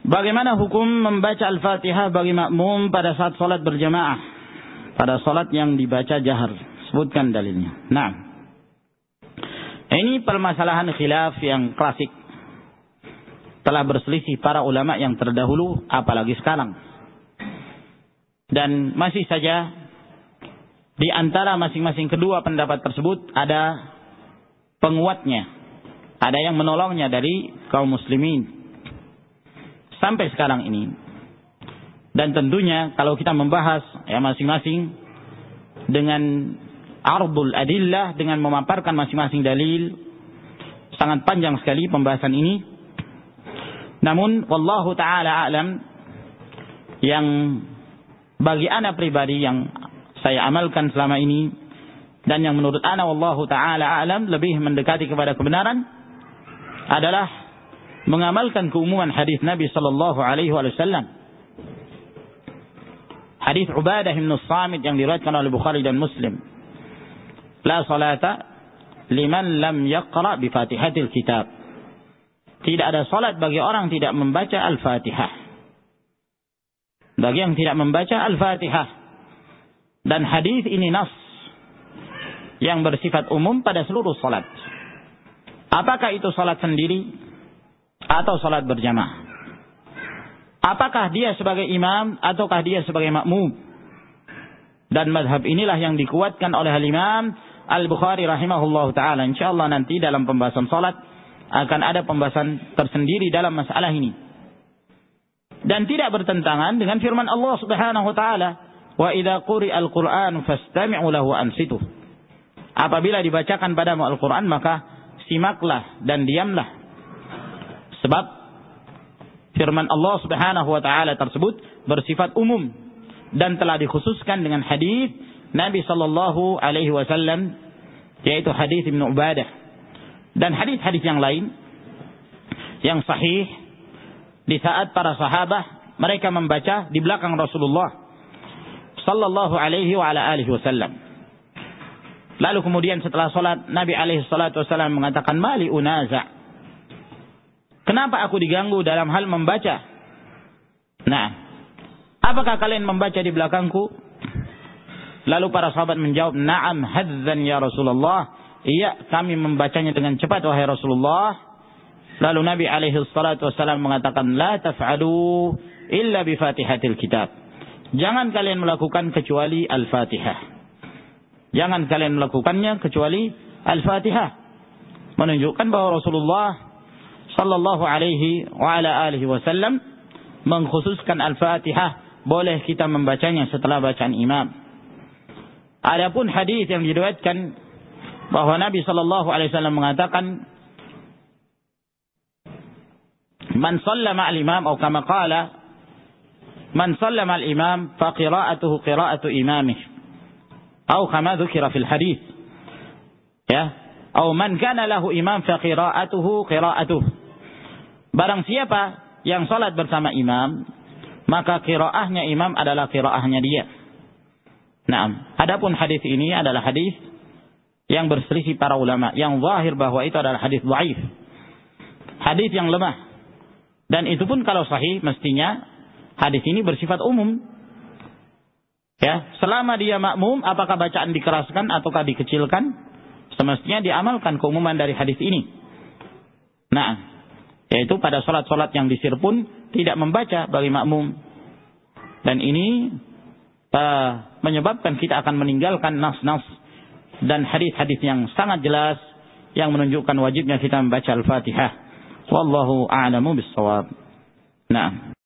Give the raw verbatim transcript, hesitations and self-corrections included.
Bagaimana hukum membaca Al-Fatihah bagi makmum pada saat salat berjamaah, pada salat yang dibaca jahar? Sebutkan dalilnya. Nah, ini permasalahan khilaf yang klasik. Telah berselisih para ulama yang terdahulu, apalagi sekarang. Dan masih saja di antara masing-masing kedua pendapat tersebut ada penguatnya, ada yang menolongnya dari kaum muslimin sampai sekarang ini. Dan tentunya kalau kita membahas ya masing-masing dengan ardul adillah, dengan memaparkan masing-masing dalil, sangat panjang sekali pembahasan ini. Namun wallahu taala alam, yang bagi ana pribadi yang saya amalkan selama ini dan yang menurut ana wallahu taala alam lebih mendekati kepada kebenaran adalah mengamalkan keumuman hadis Nabi sallallahu alaihi wasallam. Hadis Ubadah bin Samit yang diriwayatkan oleh Bukhari dan Muslim. La salata liman lam yaqra bi Fatihatil Kitab. Tidak ada salat bagi orang tidak membaca Al-Fatihah. Bagi yang tidak membaca Al-Fatihah. Dan hadis ini nas yang bersifat umum pada seluruh salat. Apakah itu salat sendiri atau salat berjamaah? Apakah dia sebagai imam ataukah dia sebagai makmum? Dan mazhab inilah yang dikuatkan oleh Al-Imam Al-Bukhari rahimahullahu ta'ala. InsyaAllah nanti dalam pembahasan salat akan ada pembahasan tersendiri dalam masalah ini. Dan tidak bertentangan dengan firman Allah subhanahu wa ta'ala. Wa idza quri'al Qur'an fastami'u lahu ansitu. Apabila dibacakan padamu Al-Quran, maka simaklah dan diamlah. Sebab firman Allah subhanahu wa ta'ala tersebut bersifat umum dan telah dikhususkan dengan hadis Nabi sallallahu alaihi wasallam, yaitu hadis Ibnu Ubadah. Dan hadis-hadis yang lain yang sahih di saat para sahabat mereka membaca di belakang Rasulullah sallallahu alaihi wa ala alihi wasallam. Lalu kemudian setelah salat Nabi alaihi salatu wasallam mengatakan, mali unaza, kenapa aku diganggu dalam hal membaca? Nah, apakah kalian membaca di belakangku? Lalu para sahabat menjawab, na'am hadzan ya Rasulullah. Iya, kami membacanya dengan cepat wahai Rasulullah. Lalu Nabi alaihi salatu wasallam mengatakan, la taf'alu illa bi Fatihatil Kitab. Jangan kalian melakukan kecuali Al-Fatihah. Jangan kalian melakukannya kecuali Al-Fatihah. Menunjukkan bahwa Rasulullah sallallahu alaihi wa ala alihi wasallam mengkhususkan Al-Fatihah, boleh kita membacanya setelah bacaan imam. Adapun hadis yang diriwayatkan bahwa Nabi sallallahu alaihi wasallam mengatakan, man shalla ma'al imam atau kama qala, man shalla ma'al imam fa qira'atuhu qira'atu imamih. Atau kama dzukira fil hadis. Ya, atau man kana lahu imam fa qira'atuhu qira'atuh. Barang siapa yang salat bersama imam, maka qiraahnya imam adalah qiraahnya dia. Nah, adapun hadis ini adalah hadis yang berselisih para ulama, yang zahir bahwa itu adalah hadis dhaif, hadis yang lemah. Dan itu pun kalau sahih, mestinya hadis ini bersifat umum. Ya, selama dia makmum, apakah bacaan dikeraskan ataukah dikecilkan, semestinya diamalkan keumuman dari hadis ini. Nah, yaitu pada salat-salat yang disir pun tidak membaca bagi makmum. Dan ini uh, menyebabkan kita akan meninggalkan nas-nas dan hadis-hadis yang sangat jelas yang menunjukkan wajibnya kita membaca Al-Fatihah. Wallahu a'lamu bis-shawab. Nah.